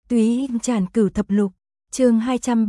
Túy Tràn Cửu Thập Lục, chương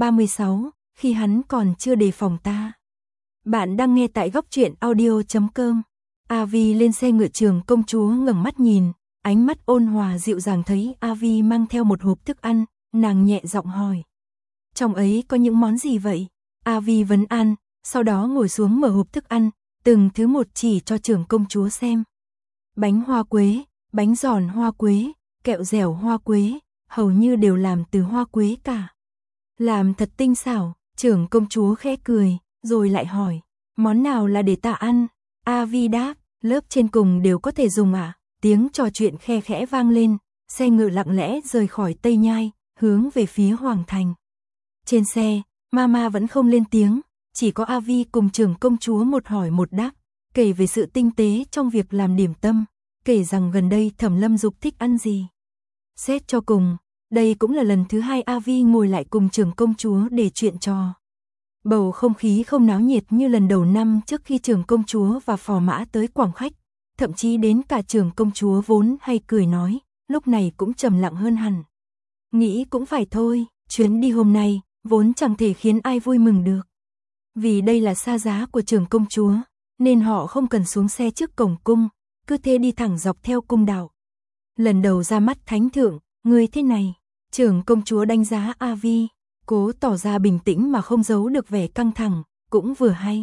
236, khi hắn còn chưa đề phòng ta. Bạn đang nghe tại góc truyện audio.com. A Vi lên xe ngựa Trường Công Chúa ngẩng mắt nhìn, ánh mắt ôn hòa dịu dàng thấy A Vi mang theo một hộp thức ăn, nàng nhẹ giọng hỏi. Trong ấy có những món gì vậy? A Vi vấn an, sau đó ngồi xuống mở hộp thức ăn, từng thứ một chỉ cho Trường Công Chúa xem. Bánh hoa quế, bánh giòn hoa quế, kẹo dẻo hoa quế, hầu như đều làm từ hoa quế cả. Làm thật tinh xảo, Trưởng Công Chúa khẽ cười, rồi lại hỏi, món nào là để ta ăn? A Vi đáp, lớp trên cùng đều có thể dùng ạ. Tiếng trò chuyện khe khẽ vang lên, xe ngựa lặng lẽ rời khỏi Tây Nhai, hướng về phía Hoàng Thành. Trên xe, Mama vẫn không lên tiếng, chỉ có A Vi cùng Trưởng Công Chúa một hỏi một đáp, kể về sự tinh tế trong việc làm điểm tâm, kể rằng gần đây Thẩm Lâm Dục thích ăn gì. Xét cho cùng, đây cũng là lần thứ hai A Vi ngồi lại cùng Trưởng Công Chúa để chuyện trò. Bầu không khí không náo nhiệt như lần đầu năm trước khi Trưởng Công Chúa và phò mã tới Quảng Khách, thậm chí đến cả Trưởng Công Chúa vốn hay cười nói, lúc này cũng trầm lặng hơn hẳn. Nghĩ cũng phải thôi, chuyến đi hôm nay vốn chẳng thể khiến ai vui mừng được. Vì đây là xa giá của Trưởng Công Chúa, nên họ không cần xuống xe trước cổng cung, cứ thế đi thẳng dọc theo cung đạo. Lần đầu ra mắt thánh thượng, người thế này, Trưởng Công Chúa đánh giá A Vi, cố tỏ ra bình tĩnh mà không giấu được vẻ căng thẳng, cũng vừa hay.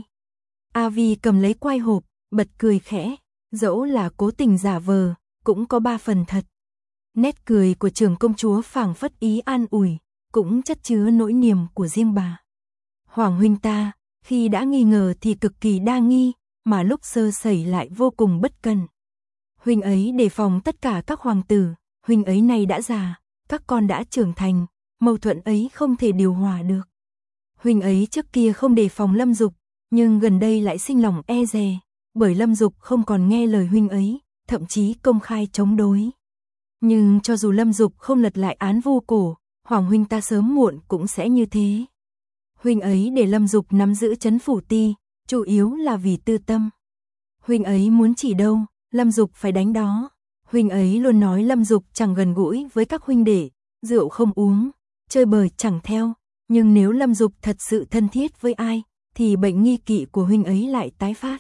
A Vi cầm lấy quai hộp, bật cười khẽ, dẫu là cố tình giả vờ, cũng có 3 phần thật. Nét cười của Trưởng Công Chúa phảng phất ý an ủi, cũng chất chứa nỗi niềm của riêng bà. Hoàng huynh ta, khi đã nghi ngờ thì cực kỳ đa nghi, mà lúc sơ sẩy lại vô cùng bất cẩn. Huynh ấy đề phòng tất cả các hoàng tử, huynh ấy này đã già, các con đã trưởng thành, mâu thuẫn ấy không thể điều hòa được. Huynh ấy trước kia không đề phòng Lâm Dục, nhưng gần đây lại sinh lòng e dè, bởi Lâm Dục không còn nghe lời huynh ấy, thậm chí công khai chống đối. Nhưng cho dù Lâm Dục không lật lại án vu cổ, Hoàng huynh ta sớm muộn cũng sẽ như thế. Huynh ấy để Lâm Dục nắm giữ trấn phủ ti, chủ yếu là vì tư tâm. Huynh ấy muốn chỉ đâu, Lâm Dục phải đánh đó. Huynh ấy luôn nói Lâm Dục chẳng gần gũi với các huynh đệ, rượu không uống, chơi bời chẳng theo. Nhưng nếu Lâm Dục thật sự thân thiết với ai, thì bệnh nghi kỵ của huynh ấy lại tái phát.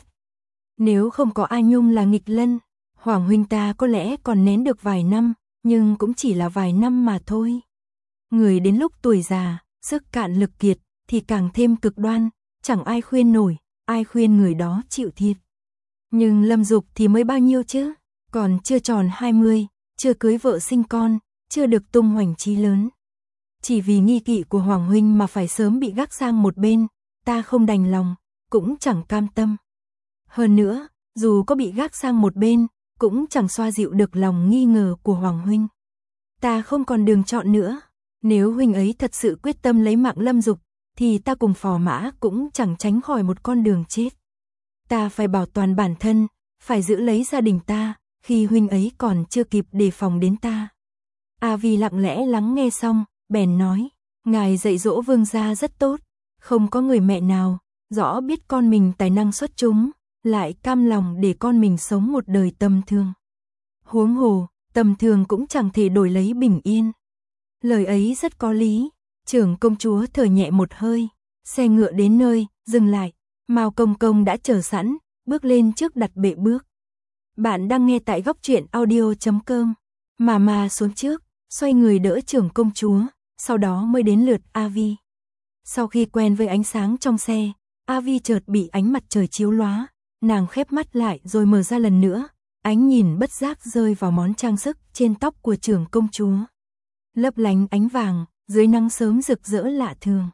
Nếu không có A Nhung là nghịch lân, Hoàng huynh ta có lẽ còn nén được vài năm, nhưng cũng chỉ là vài năm mà thôi. Người đến lúc tuổi già, sức cạn lực kiệt, thì càng thêm cực đoan, chẳng ai khuyên nổi, ai khuyên người đó chịu thiệt. Nhưng Lâm Dục thì mới bao nhiêu chứ, còn chưa tròn 20, chưa cưới vợ sinh con, chưa được tung hoành chí lớn. Chỉ vì nghi kỵ của Hoàng huynh mà phải sớm bị gác sang một bên, ta không đành lòng, cũng chẳng cam tâm. Hơn nữa, dù có bị gác sang một bên, cũng chẳng xoa dịu được lòng nghi ngờ của Hoàng huynh. Ta không còn đường chọn nữa, nếu huynh ấy thật sự quyết tâm lấy mạng Lâm Dục, thì ta cùng phò mã cũng chẳng tránh khỏi một con đường chết. Ta phải bảo toàn bản thân, phải giữ lấy gia đình ta, khi huynh ấy còn chưa kịp đề phòng đến ta. A Vi lặng lẽ lắng nghe xong, bèn nói, ngài dạy dỗ vương gia rất tốt, không có người mẹ nào, rõ biết con mình tài năng xuất chúng, lại cam lòng để con mình sống một đời tầm thường. Huống hồ, tầm thường cũng chẳng thể đổi lấy bình yên. Lời ấy rất có lý. Trưởng Công Chúa thở nhẹ một hơi, xe ngựa đến nơi, dừng lại, Mao Công Công đã chờ sẵn, bước lên trước đặt bệ bước. Bạn đang nghe tại góc truyện audio.com. Mà xuống trước, xoay người đỡ Trưởng Công Chúa, sau đó mới đến lượt A Vi. Sau khi quen với ánh sáng trong xe, A Vi chợt bị ánh mặt trời chiếu lóa, nàng khép mắt lại rồi mở ra lần nữa, ánh nhìn bất giác rơi vào món trang sức trên tóc của Trưởng Công Chúa. Lấp lánh ánh vàng, dưới nắng sớm rực rỡ lạ thường.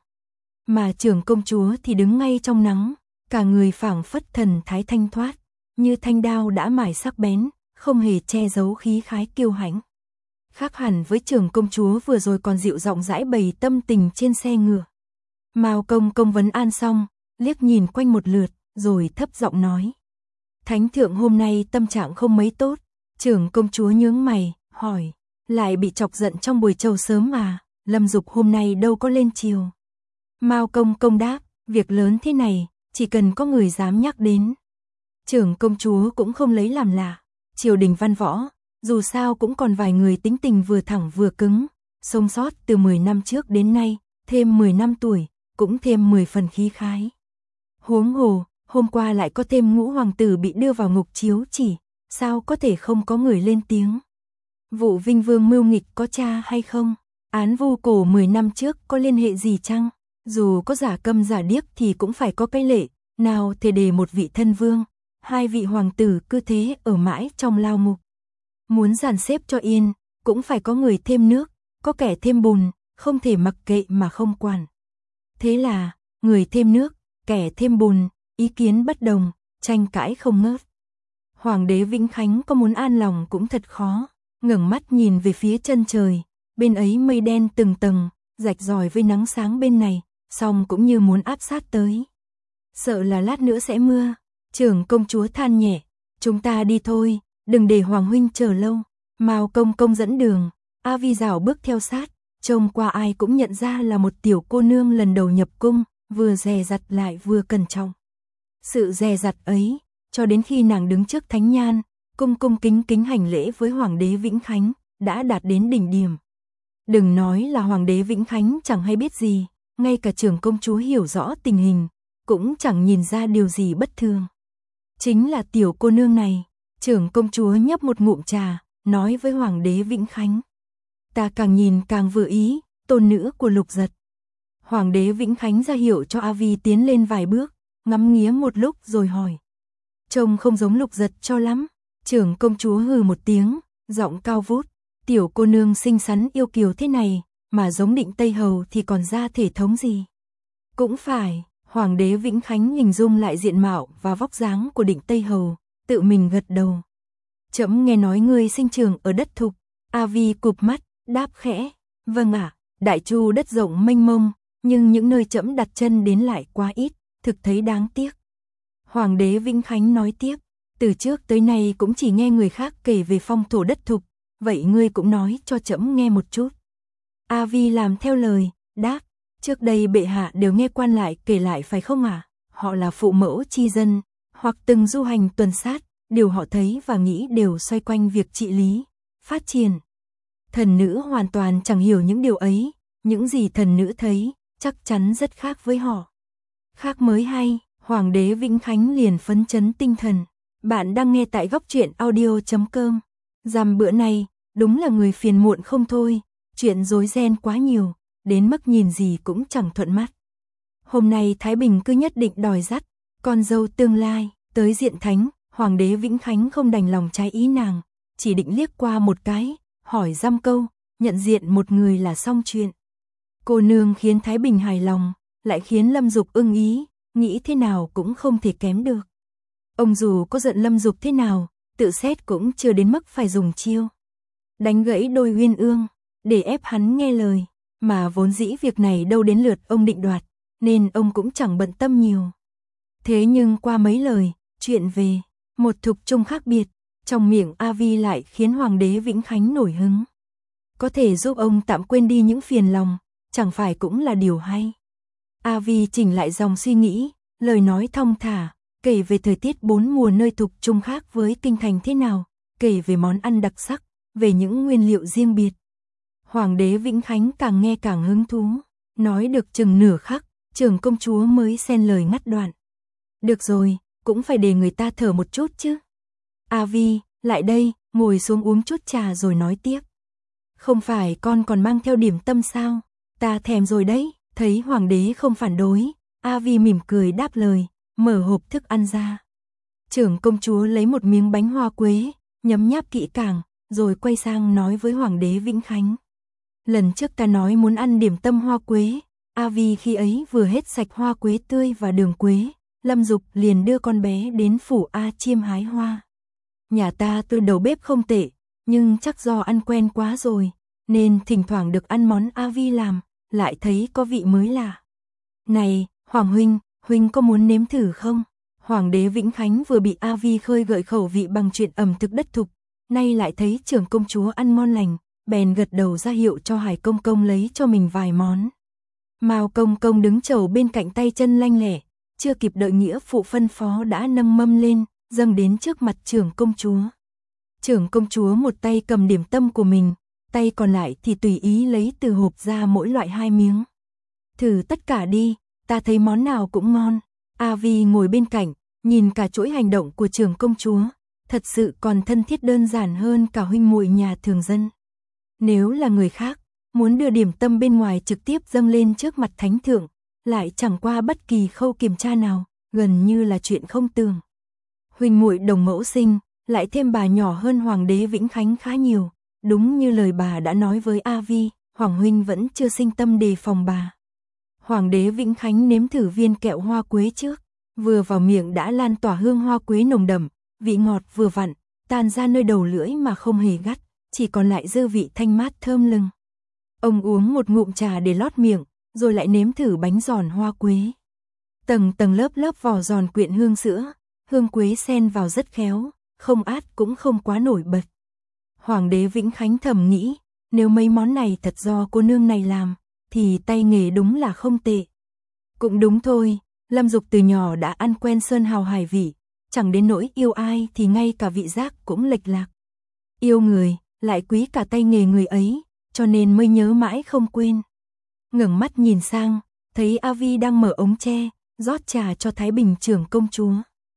Mà Trưởng Công Chúa thì đứng ngay trong nắng, cả người phảng phất thần thái thanh thoát, như thanh đao đã mài sắc bén, không hề che giấu khí khái kiêu hãnh. Khác hẳn với Trưởng Công Chúa vừa rồi còn dịu giọng dãi bày tâm tình trên xe ngựa. Mao Công Công vấn an xong, liếc nhìn quanh một lượt, rồi thấp giọng nói. Thánh thượng hôm nay tâm trạng không mấy tốt. Trưởng Công Chúa nhướng mày, hỏi, lại bị chọc giận trong buổi trầu sớm à? Lâm Dục hôm nay đâu có lên chiều. Mao Công Công đáp, việc lớn thế này, chỉ cần có người dám nhắc đến. Trưởng Công Chúa cũng không lấy làm lạ, triều đình văn võ, dù sao cũng còn vài người tính tình vừa thẳng vừa cứng, sống sót từ 10 năm trước đến nay, thêm 10 năm tuổi, cũng thêm 10 phần khí khái. Huống hồ, hôm qua lại có thêm ngũ hoàng tử bị đưa vào ngục chiếu chỉ, sao có thể không có người lên tiếng. Vụ Vinh Vương mưu nghịch có tra hay không? Án vu cổ 10 năm trước có liên hệ gì chăng? Dù có giả câm giả điếc thì cũng phải có cái lệ, nào thể để một vị thân vương, hai vị hoàng tử cứ thế ở mãi trong lao ngục. Muốn dàn xếp cho yên, cũng phải có người thêm nước, có kẻ thêm bùn, không thể mặc kệ mà không quản. Thế là, người thêm nước, kẻ thêm bùn, ý kiến bất đồng, tranh cãi không ngớt. Hoàng đế Vĩnh Khánh có muốn an lòng cũng thật khó, ngẩng mắt nhìn về phía chân trời, bên ấy mây đen từng tầng, rạch ròi với nắng sáng bên này, song cũng như muốn áp sát tới. Sợ là lát nữa sẽ mưa, trưởng công chúa than nhẹ, chúng ta đi thôi, đừng để Hoàng huynh chờ lâu. Mao công công dẫn đường, A Vi rảo bước theo sát, trông qua ai cũng nhận ra là một tiểu cô nương lần đầu nhập cung, vừa dè dặt lại vừa cẩn trọng. Sự dè dặt ấy, cho đến khi nàng đứng trước thánh nhan, cung cung kính kính hành lễ với Hoàng đế Vĩnh Khánh, đã đạt đến đỉnh điểm. Đừng nói là Hoàng đế Vĩnh Khánh chẳng hay biết gì, ngay cả trưởng công chúa hiểu rõ tình hình, cũng chẳng nhìn ra điều gì bất thường. Chính là tiểu cô nương này, trưởng công chúa nhấp một ngụm trà, nói với Hoàng đế Vĩnh Khánh. Ta càng nhìn càng vừa ý, tôn nữ của Lục Giật. Hoàng đế Vĩnh Khánh ra hiệu cho A Vi tiến lên vài bước, ngắm nghía một lúc rồi hỏi. Trông không giống Lục Giật cho lắm. Trưởng công chúa hừ một tiếng, giọng cao vút. Tiểu cô nương xinh xắn yêu kiều thế này, mà giống Định Tây Hầu thì còn ra thể thống gì. Cũng phải, Hoàng đế Vĩnh Khánh hình dung lại diện mạo và vóc dáng của Định Tây Hầu, tự mình gật đầu. Trẫm nghe nói ngươi sinh trưởng ở đất Thục. A Vi cụp mắt, đáp khẽ. Vâng ạ, Đại Chu đất rộng mênh mông, nhưng những nơi trẫm đặt chân đến lại quá ít, thực thấy đáng tiếc. Hoàng đế Vĩnh Khánh nói tiếp, từ trước tới nay cũng chỉ nghe người khác kể về phong thổ đất Thục, vậy ngươi cũng nói cho trẫm nghe một chút. A Vi làm theo lời, đáp, trước đây bệ hạ đều nghe quan lại kể lại phải không ạ? Họ là phụ mẫu chi dân, hoặc từng du hành tuần sát, điều họ thấy và nghĩ đều xoay quanh việc trị lý, phát triển. Thần nữ hoàn toàn chẳng hiểu những điều ấy, những gì thần nữ thấy, chắc chắn rất khác với họ. Khác mới hay, Hoàng đế Vĩnh Khánh liền phấn chấn tinh thần. Bạn đang nghe tại góc truyện audio.com. Dằm bữa này, đúng là người phiền muộn không thôi, chuyện rối ren quá nhiều, đến mức nhìn gì cũng chẳng thuận mắt. Hôm nay Thái Bình cứ nhất định đòi dắt con dâu tương lai tới diện thánh, Hoàng đế Vĩnh Khánh không đành lòng trái ý nàng, chỉ định liếc qua một cái, hỏi dăm câu, nhận diện một người là xong chuyện. Cô nương khiến Thái Bình hài lòng, lại khiến Lâm Dục ưng ý, nghĩ thế nào cũng không thể kém được. Ông dù có giận Lâm Dục thế nào, tự xét cũng chưa đến mức phải dùng chiêu đánh gãy đôi uyên ương, để ép hắn nghe lời, mà vốn dĩ việc này đâu đến lượt ông định đoạt, nên ông cũng chẳng bận tâm nhiều. Thế nhưng qua mấy lời, chuyện về một Thục Trung khác biệt, trong miệng A Vi lại khiến Hoàng đế Vĩnh Khánh nổi hứng. Có thể giúp ông tạm quên đi những phiền lòng, chẳng phải cũng là điều hay. A Vi chỉnh lại dòng suy nghĩ, lời nói thong thả, kể về thời tiết 4 mùa nơi Thục Trung khác với kinh thành thế nào, kể về món ăn đặc sắc, về những nguyên liệu riêng biệt. Hoàng đế Vĩnh Khánh càng nghe càng hứng thú, nói được chừng nửa khắc, trưởng công chúa mới xen lời ngắt đoạn. Được rồi, cũng phải để người ta thở một chút chứ. A Vi, lại đây, ngồi xuống uống chút trà rồi nói tiếp. Không phải con còn mang theo điểm tâm sao? Ta thèm rồi đấy. Thấy Hoàng đế không phản đối, A Vi mỉm cười đáp lời, mở hộp thức ăn ra. Trưởng công chúa lấy một miếng bánh hoa quế, nhấm nháp kỹ càng, rồi quay sang nói với Hoàng đế Vĩnh Khánh. Lần trước ta nói muốn ăn điểm tâm hoa quế, A Vi khi ấy vừa hết sạch hoa quế tươi và đường quế, Lâm Dục liền đưa con bé đến phủ A Chiêm hái hoa. Nhà ta từ đầu bếp không tệ, nhưng chắc do ăn quen quá rồi, nên thỉnh thoảng được ăn món A Vi làm, lại thấy có vị mới lạ. Này, Hoàng huynh, huynh có muốn nếm thử không? Hoàng đế Vĩnh Khánh vừa bị A Vi khơi gợi khẩu vị bằng chuyện ẩm thực đất Thục, nay lại thấy trưởng công chúa ăn ngon lành, bèn gật đầu ra hiệu cho Hải công công lấy cho mình vài món. Mao công công đứng chầu bên cạnh tay chân lanh lẹ, chưa kịp đợi nghĩa phụ phân phó đã nâng mâm lên, dâng đến trước mặt trưởng công chúa. Trưởng công chúa một tay cầm điểm tâm của mình, tay còn lại thì tùy ý lấy từ hộp ra mỗi loại 2 miếng. Thử tất cả đi, ta thấy món nào cũng ngon. A Vi ngồi bên cạnh, nhìn cả chuỗi hành động của trưởng công chúa, thật sự còn thân thiết đơn giản hơn cả huynh muội nhà thường dân. Nếu là người khác, muốn đưa điểm tâm bên ngoài trực tiếp dâng lên trước mặt thánh thượng, lại chẳng qua bất kỳ khâu kiểm tra nào, gần như là chuyện không tưởng. Huynh muội đồng mẫu sinh, lại thêm bà nhỏ hơn Hoàng đế Vĩnh Khánh khá nhiều, đúng như lời bà đã nói với A Vi, Hoàng huynh vẫn chưa sinh tâm đề phòng bà. Hoàng đế Vĩnh Khánh nếm thử viên kẹo hoa quế trước, vừa vào miệng đã lan tỏa hương hoa quế nồng đậm, vị ngọt vừa vặn, tan ra nơi đầu lưỡi mà không hề gắt, chỉ còn lại dư vị thanh mát thơm lừng. Ông uống một ngụm trà để lót miệng, rồi lại nếm thử bánh giòn hoa quế. Tầng tầng lớp lớp vỏ giòn quyện hương sữa, hương quế xen vào rất khéo, không át cũng không quá nổi bật. Hoàng đế Vĩnh Khánh thầm nghĩ, nếu mấy món này thật do cô nương này làm, thì tay nghề đúng là không tệ. Cũng đúng thôi, Lâm Dục từ nhỏ đã ăn quen sơn hào hải vị, chẳng đến nỗi yêu ai thì ngay cả vị giác cũng lệch lạc. Yêu người, lại quý cả tay nghề người ấy, cho nên mới nhớ mãi không quên. Ngẩng mắt nhìn sang, thấy A Vi đang mở ống tre, rót trà cho Thái Bình trưởng công chúa.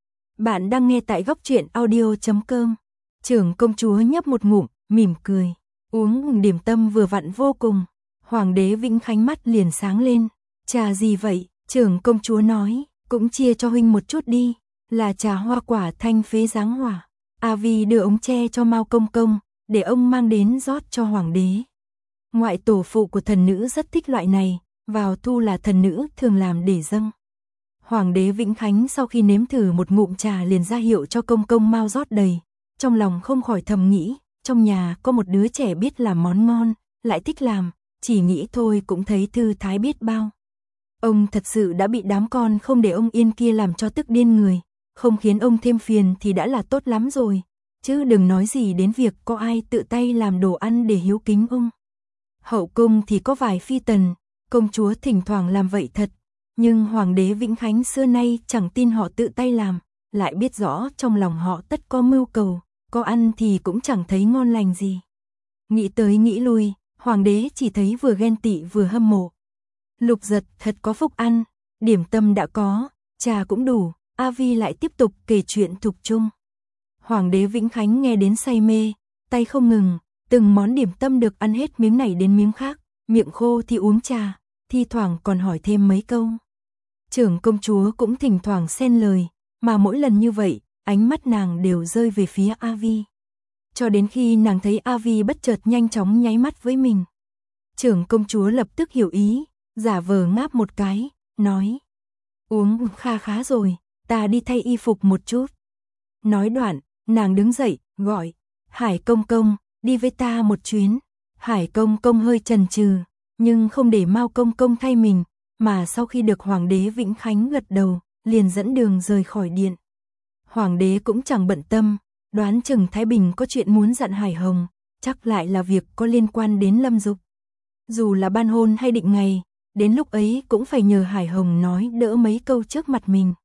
Bạn đang nghe tại góc truyện audio.com. Trưởng công chúa nhấp một ngụm, mỉm cười, uống điểm tâm vừa vặn vô cùng. Hoàng đế Vĩnh Khánh mắt liền sáng lên. Trà gì vậy? Trưởng công chúa nói, cũng chia cho huynh một chút đi, là trà hoa quả thanh phế giáng hỏa. A Vi đưa ống tre cho Mao Công Công, để ông mang đến rót cho hoàng đế. Ngoại tổ phụ của thần nữ rất thích loại này, vào thu là thần nữ thường làm để dâng. Hoàng đế Vĩnh Khánh sau khi nếm thử một ngụm trà liền ra hiệu cho Công Công Mao rót đầy, trong lòng không khỏi thầm nghĩ, trong nhà có một đứa trẻ biết làm món ngon, lại thích làm, chỉ nghĩ thôi cũng thấy thư thái biết bao. Ông thật sự đã bị đám con không để ông yên kia làm cho tức điên người, không khiến ông thêm phiền thì đã là tốt lắm rồi, chứ đừng nói gì đến việc có ai tự tay làm đồ ăn để hiếu kính ông. Hậu cung thì có vài phi tần, công chúa thỉnh thoảng làm vậy thật, nhưng Hoàng đế Vĩnh Khánh xưa nay chẳng tin họ tự tay làm, lại biết rõ trong lòng họ tất có mưu cầu, có ăn thì cũng chẳng thấy ngon lành gì. Nghĩ tới nghĩ lui, Hoàng đế chỉ thấy vừa ghen tị vừa hâm mộ. Lục Giật thật có phúc ăn, điểm tâm đã có, trà cũng đủ, A Vi lại tiếp tục kể chuyện thục chung. Hoàng đế Vĩnh Khánh nghe đến say mê, tay không ngừng, từng món điểm tâm được ăn hết miếng này đến miếng khác, miệng khô thì uống trà, thi thoảng còn hỏi thêm mấy câu. Trưởng công chúa cũng thỉnh thoảng xen lời, mà mỗi lần như vậy, ánh mắt nàng đều rơi về phía A Vi. Cho đến khi nàng thấy A Vi bất chợt nhanh chóng nháy mắt với mình. Trưởng công chúa lập tức hiểu ý, giả vờ ngáp một cái, nói: uống khá rồi, ta đi thay y phục một chút. Nói đoạn, nàng đứng dậy, gọi: Hải công công, đi với ta một chuyến. Hải công công hơi chần chừ, nhưng không để Mao công công thay mình, mà sau khi được Hoàng đế Vĩnh Khánh gật đầu, liền dẫn đường rời khỏi điện. Hoàng đế cũng chẳng bận tâm, đoán chừng Thái Bình có chuyện muốn dặn Hải Hồng, chắc lại là việc có liên quan đến Lâm Dục. Dù là ban hôn hay định ngày, đến lúc ấy cũng phải nhờ Hải Hồng nói đỡ mấy câu trước mặt mình.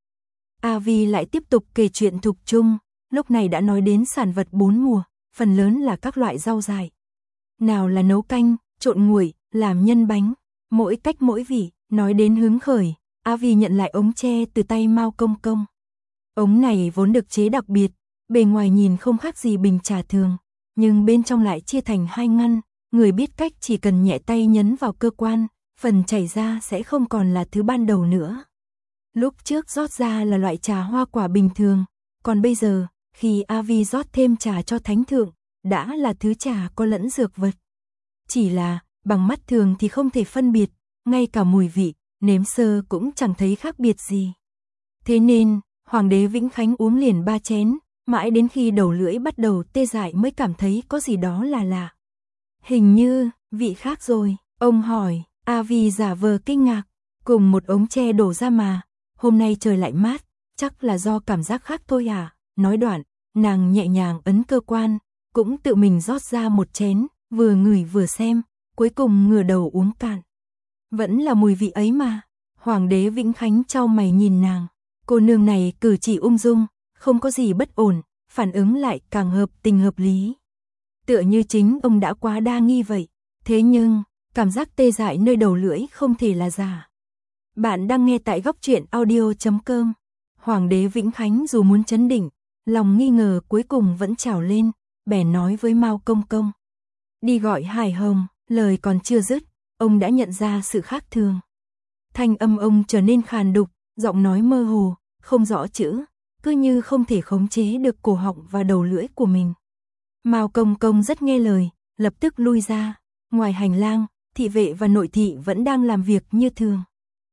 A Vi lại tiếp tục kể chuyện thục chung, lúc này đã nói đến sản vật 4 mùa, phần lớn là các loại rau dại. Nào là nấu canh, trộn nguội, làm nhân bánh, mỗi cách mỗi vị, nói đến hứng khởi, A Vi nhận lại ống tre từ tay Mao Công Công. Ống này vốn được chế đặc biệt, bề ngoài nhìn không khác gì bình trà thường, nhưng bên trong lại chia thành 2 ngăn, người biết cách chỉ cần nhẹ tay nhấn vào cơ quan, phần chảy ra sẽ không còn là thứ ban đầu nữa. Lúc trước rót ra là loại trà hoa quả bình thường, còn bây giờ, khi A Vi rót thêm trà cho thánh thượng, đã là thứ trà có lẫn dược vật. Chỉ là, bằng mắt thường thì không thể phân biệt, ngay cả mùi vị, nếm sơ cũng chẳng thấy khác biệt gì. Thế nên, Hoàng đế Vĩnh Khánh uống liền 3 chén, mãi đến khi đầu lưỡi bắt đầu tê dại mới cảm thấy có gì đó là lạ. Hình như, vị khác rồi, ông hỏi. A Vi giả vờ kinh ngạc, cùng một ống tre đổ ra mà, hôm nay trời lại mát, chắc là do cảm giác khác thôi à. Nói đoạn, nàng nhẹ nhàng ấn cơ quan, cũng tự mình rót ra một chén, vừa ngửi vừa xem, cuối cùng ngửa đầu uống cạn. Vẫn là mùi vị ấy mà. Hoàng đế Vĩnh Khánh chau mày nhìn nàng, cô nương này cử chỉ ung dung, không có gì bất ổn, phản ứng lại càng hợp tình hợp lý. Tựa như chính ông đã quá đa nghi vậy. Thế nhưng, cảm giác tê dại nơi đầu lưỡi không thể là giả. Bạn đang nghe tại góc truyện audio.com. Hoàng đế Vĩnh Khánh dù muốn trấn định, lòng nghi ngờ cuối cùng vẫn trào lên, bèn nói với Mao Công Công. Đi gọi Hải Hồng, lời còn chưa dứt, ông đã nhận ra sự khác thường. Thanh âm ông trở nên khàn đục, giọng nói mơ hồ, không rõ chữ, cứ như không thể khống chế được cổ họng và đầu lưỡi của mình. Mao Công Công rất nghe lời, lập tức lui ra. Ngoài hành lang, thị vệ và nội thị vẫn đang làm việc như thường.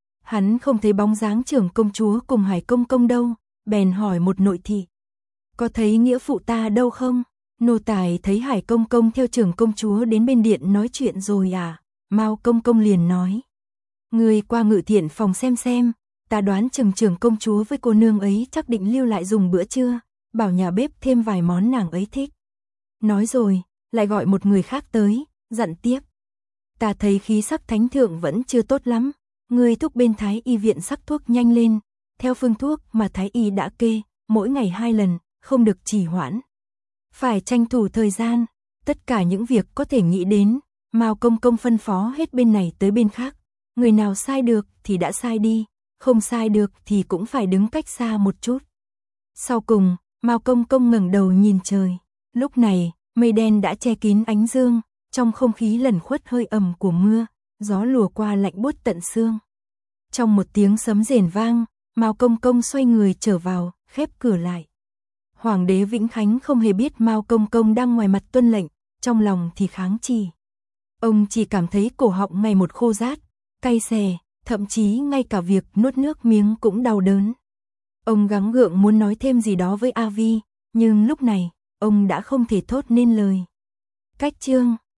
Hắn không thấy bóng dáng trưởng công chúa cùng Hải Công Công đâu, bèn hỏi một nội thị. Có thấy nghĩa phụ ta đâu không? Nô tài thấy Hải Công Công theo trưởng công chúa đến bên điện nói chuyện rồi à? Mao Công Công liền nói. Người qua ngự thiện phòng xem, ta đoán trưởng công chúa với cô nương ấy chắc định lưu lại dùng bữa trưa, bảo nhà bếp thêm vài món nàng ấy thích. Nói rồi, lại gọi một người khác tới, dặn tiếp. Ta thấy khí sắc thánh thượng vẫn chưa tốt lắm, người thúc bên Thái y viện sắc thuốc nhanh lên, theo phương thuốc mà Thái y đã kê, mỗi ngày 2 lần, không được trì hoãn. Phải tranh thủ thời gian, tất cả những việc có thể nghĩ đến, Mao Công Công phân phó hết bên này tới bên khác. Người nào sai được thì đã sai đi, không sai được thì cũng phải đứng cách xa một chút. Sau cùng, Mao Công Công ngẩng đầu nhìn trời. Lúc này, mây đen đã che kín ánh dương, trong không khí lẩn khuất hơi ẩm của mưa, gió lùa qua lạnh buốt tận xương. Trong một tiếng sấm rền vang, Mao Công Công xoay người trở vào, khép cửa lại. Hoàng đế Vĩnh Khánh không hề biết Mao Công Công đang ngoài mặt tuân lệnh, trong lòng thì kháng chỉ. Ông chỉ cảm thấy cổ họng ngày một khô rát, cay xè, thậm chí ngay cả việc nuốt nước miếng cũng đau đớn. Ông gắng gượng muốn nói thêm gì đó với A Vi, nhưng lúc này, ông đã không thể thốt nên lời. Cách chương